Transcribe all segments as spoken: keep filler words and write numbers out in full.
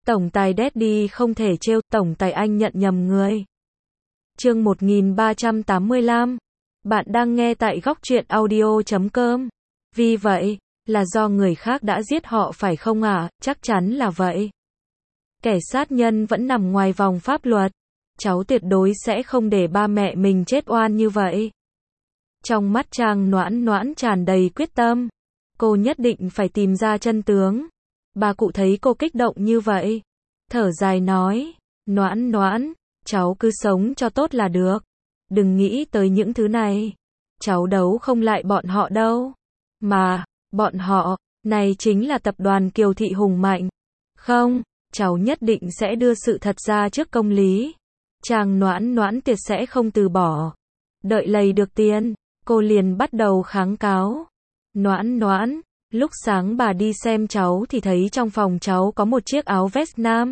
Tổng tài Daddy không thể trêu, tổng tài anh nhận nhầm người. Chương một nghìn ba trăm tám mươi lăm. Bạn đang nghe tại góc truyện audio chấm com. Vì vậy, là do người khác đã giết họ phải không ạ? À? Chắc chắn là vậy. Kẻ sát nhân vẫn nằm ngoài vòng pháp luật. Cháu tuyệt đối sẽ không để ba mẹ mình chết oan như vậy. Trong mắt Trang Noãn Noãn tràn đầy quyết tâm. Cô nhất định phải tìm ra chân tướng. Bà cụ thấy cô kích động như vậy, thở dài nói, Noãn Noãn, cháu cứ sống cho tốt là được. Đừng nghĩ tới những thứ này. Cháu đấu không lại bọn họ đâu. Mà, bọn họ, này chính là tập đoàn Kiều Thị hùng mạnh. Không, cháu nhất định sẽ đưa sự thật ra trước công lý. Trang Noãn Noãn tuyệt sẽ không từ bỏ. Đợi lấy được tiền, cô liền bắt đầu kháng cáo. Noãn Noãn, lúc sáng bà đi xem cháu thì thấy trong phòng cháu có một chiếc áo vest nam.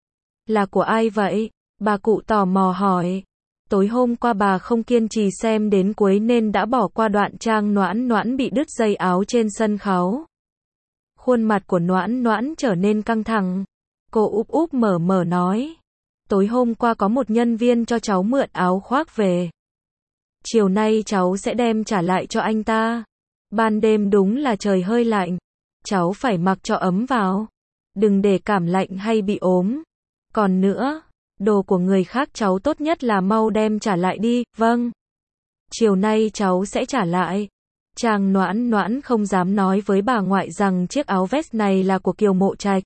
Là của ai vậy? Bà cụ tò mò hỏi. Tối hôm qua bà không kiên trì xem đến cuối nên đã bỏ qua đoạn Trang Noãn Noãn bị đứt dây áo trên sân khấu. Khuôn mặt của Noãn Noãn trở nên căng thẳng. Cô úp úp mở mở nói. Tối hôm qua có một nhân viên cho cháu mượn áo khoác về. Chiều nay cháu sẽ đem trả lại cho anh ta. Ban đêm đúng là trời hơi lạnh. Cháu phải mặc cho ấm vào. Đừng để cảm lạnh hay bị ốm. Còn nữa, đồ của người khác cháu tốt nhất là mau đem trả lại đi. Vâng. Chiều nay cháu sẽ trả lại. Trang Noãn Noãn không dám nói với bà ngoại rằng chiếc áo vest này là của Kiều Mộ Trạch,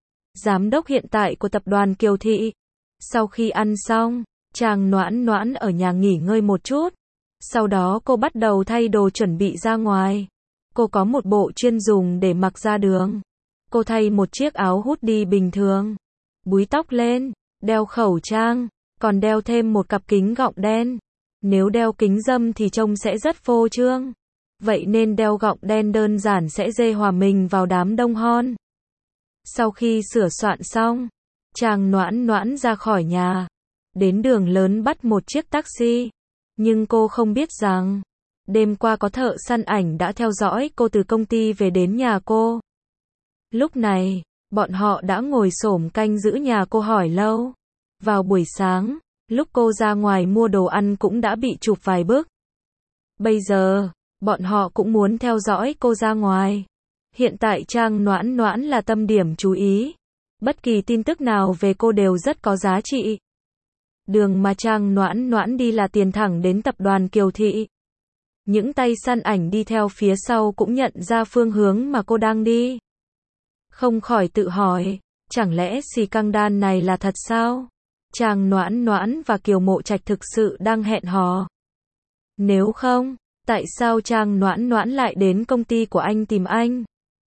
giám đốc hiện tại của tập đoàn Kiều Thị. Sau khi ăn xong, Trang Noãn Noãn ở nhà nghỉ ngơi một chút. Sau đó cô bắt đầu thay đồ chuẩn bị ra ngoài. Cô có một bộ chuyên dùng để mặc ra đường. Cô thay một chiếc áo hoodie bình thường, búi tóc lên, đeo khẩu trang, còn đeo thêm một cặp kính gọng đen. Nếu đeo kính râm thì trông sẽ rất phô trương. Vậy nên đeo gọng đen đơn giản sẽ dê hòa mình vào đám đông hon. Sau khi sửa soạn xong, Trang Noãn Noãn ra khỏi nhà, đến đường lớn bắt một chiếc taxi. Nhưng cô không biết rằng, đêm qua có thợ săn ảnh đã theo dõi cô từ công ty về đến nhà cô. Lúc này, bọn họ đã ngồi xổm canh giữ nhà cô hỏi lâu. Vào buổi sáng, lúc cô ra ngoài mua đồ ăn cũng đã bị chụp vài bức. Bây giờ, bọn họ cũng muốn theo dõi cô ra ngoài. Hiện tại Trang Noãn Noãn là tâm điểm chú ý. Bất kỳ tin tức nào về cô đều rất có giá trị. Đường mà Trang Noãn Noãn đi là tiền thẳng đến tập đoàn Kiều Thị. Những tay săn ảnh đi theo phía sau cũng nhận ra phương hướng mà cô đang đi. Không khỏi tự hỏi, chẳng lẽ xì căng đan này là thật sao? Trang Noãn Noãn và Kiều Mộ Trạch thực sự đang hẹn hò. Nếu không, tại sao Trang Noãn Noãn lại đến công ty của anh tìm anh?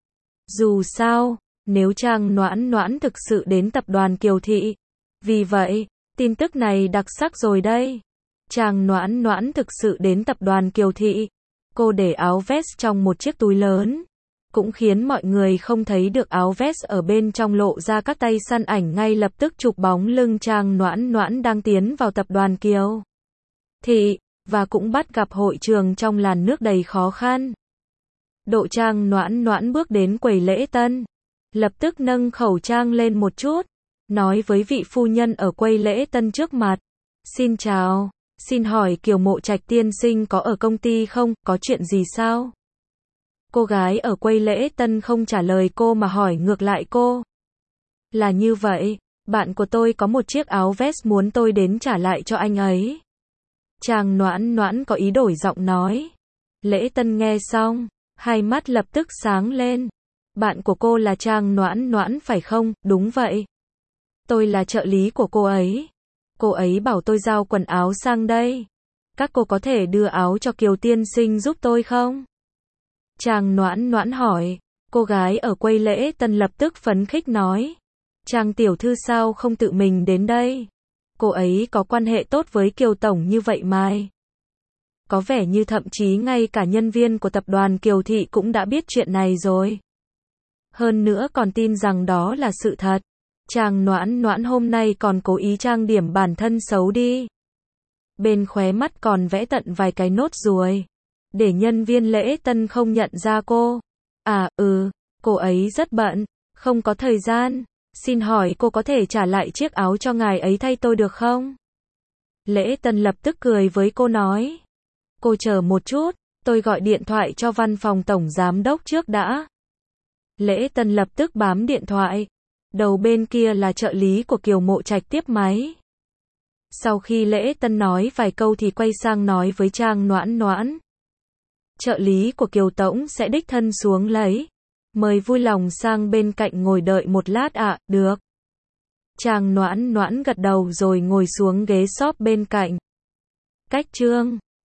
Dù sao, nếu Trang Noãn Noãn thực sự đến tập đoàn Kiều Thị. Vì vậy, tin tức này đặc sắc rồi đây. Trang Noãn Noãn thực sự đến tập đoàn Kiều Thị. Cô để áo vest trong một chiếc túi lớn. Cũng khiến mọi người không thấy được áo vest ở bên trong lộ ra. Các tay săn ảnh ngay lập tức chụp bóng lưng Trang Noãn Noãn đang tiến vào tập đoàn Kiều Thị. Và cũng bắt gặp hội trường trong làn nước đầy khó khăn. Độ Trang Noãn Noãn bước đến quầy lễ tân. Lập tức nâng khẩu trang lên một chút. Nói với vị phu nhân ở quầy lễ tân trước mặt. Xin chào, xin hỏi Kiều Mộ Trạch tiên sinh có ở công ty không, có chuyện gì sao? Cô gái ở quầy lễ tân không trả lời cô mà hỏi ngược lại cô. Là như vậy, bạn của tôi có một chiếc áo vest muốn tôi đến trả lại cho anh ấy. Trang Noãn Noãn có ý đổi giọng nói. Lễ tân nghe xong, hai mắt lập tức sáng lên. Bạn của cô là Trang Noãn Noãn phải không? Đúng vậy. Tôi là trợ lý của cô ấy. Cô ấy bảo tôi giao quần áo sang đây. Các cô có thể đưa áo cho Kiều tiên sinh giúp tôi không? Trang Noãn Noãn hỏi. Cô gái ở quầy lễ tân lập tức phấn khích nói. Trang tiểu thư sao không tự mình đến đây? Cô ấy có quan hệ tốt với Kiều tổng như vậy mà. Có vẻ như thậm chí ngay cả nhân viên của tập đoàn Kiều Thị cũng đã biết chuyện này rồi. Hơn nữa còn tin rằng đó là sự thật. Trang Noãn Noãn hôm nay còn cố ý trang điểm bản thân xấu đi. Bên khóe mắt còn vẽ tận vài cái nốt ruồi. Để nhân viên lễ tân không nhận ra cô. À, ừ, cô ấy rất bận, không có thời gian. Xin hỏi cô có thể trả lại chiếc áo cho ngài ấy thay tôi được không? Lễ Tân lập tức cười với cô nói. Cô chờ một chút, tôi gọi điện thoại cho văn phòng tổng giám đốc trước đã. Lễ Tân lập tức bám điện thoại. Đầu bên kia là trợ lý của Kiều Mộ Trạch tiếp máy. Sau khi Lễ Tân nói vài câu thì quay sang nói với Trang Noãn Noãn. Trợ lý của Kiều Tổng sẽ đích thân xuống lấy. Mời vui lòng sang bên cạnh ngồi đợi một lát ạ, à, được. Trang Noãn Noãn gật đầu rồi ngồi xuống ghế shop bên cạnh. Cách chương